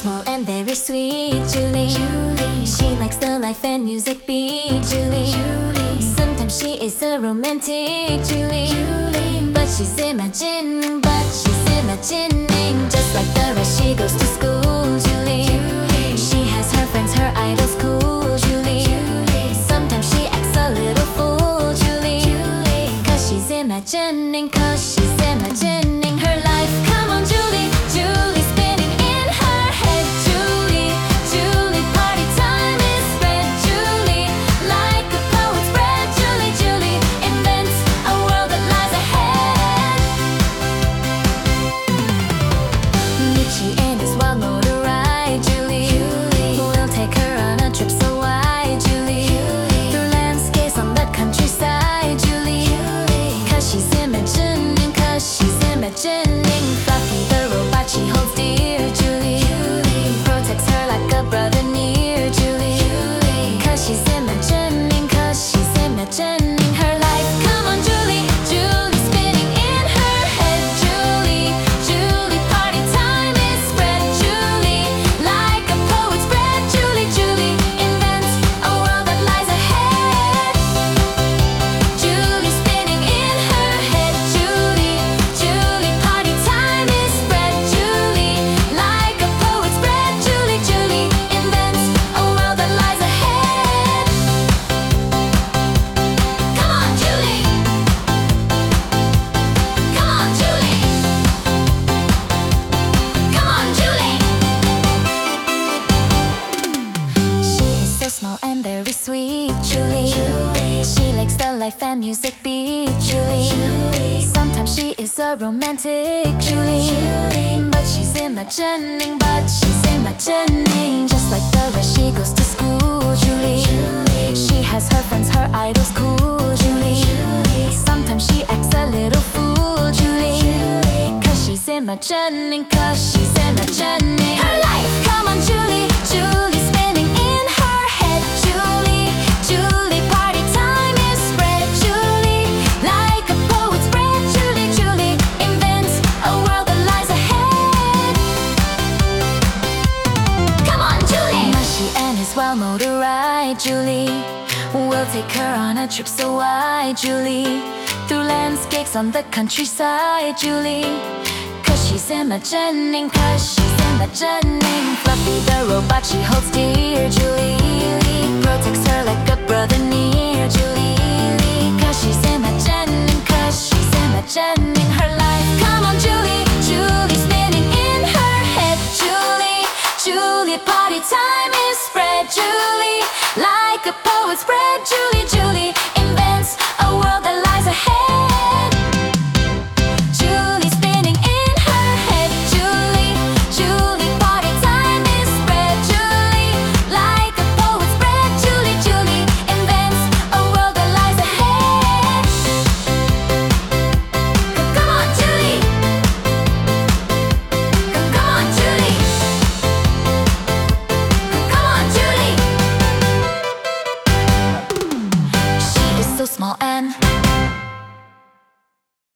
small and very sweet, Julie. She likes the life and music beat, Julie. Sometimes she is a romantic, Julie. But she's imagining, just like the rest she goes to school, Julie. She has her friends, her idols, cool, Julie. Sometimes she acts a little fool, Julie. Cause she's imagining her life. Come on, Julie, Julie, spinning in her head, Julie. Julie, party time is spread, Julie. Like a poet's bread, Julie. Julie invents a world that lies ahead. Michi and his wild motor ride, Julie. We'll take her on a trip so wide, Julie. Through landscapes on the countryside, Julie. Cause she's imagining. Fluffy the robot she holds dear, Julie. Protects her like a brother near, Julie. Cause she's imagining her life. Come on, Julie, Julie, spinning in her head, Julie. Julie, party time is spread, Julie. Like a poet's bread, Julie. Julie invents a world that lies ahead. Julie spinning in her head, Julie. Julie, party time is spread, Julie. Like a poet's bread, Julie. Julie invents a world that lies ahead. Come on, Julie. Come on, Julie. Come on, Julie. She is so small and very sweet, Julie. She likes the life and music beat, Julie. Sometimes she is a romantic, Julie. But she's imagining, just like the rest she goes to school, Julie. She has her friends, her idols, cool, Julie. Sometimes she acts a little fool, Julie. Cause she's imagining her life. Come on, Julie, Julie, spinning in her head, Julie. Julie, party time is spread, Julie. Like a poet's bread, Julie. Julie invents a world that lies ahead. Come on, Julie. Mashi and his wild motor ride, Julie. We'll take her on a trip so wide, Julie. Through landscapes on the countryside, Julie. Cause she's imagining. Fluffy the robot she holds dear, Julie. Protects her like a brother near, Julie. Cause she's imagining her life. Come on, Julie, Julie, spinning in her head, Julie. Julie, party time is spread, Julie. Like a poet's bread, Julie.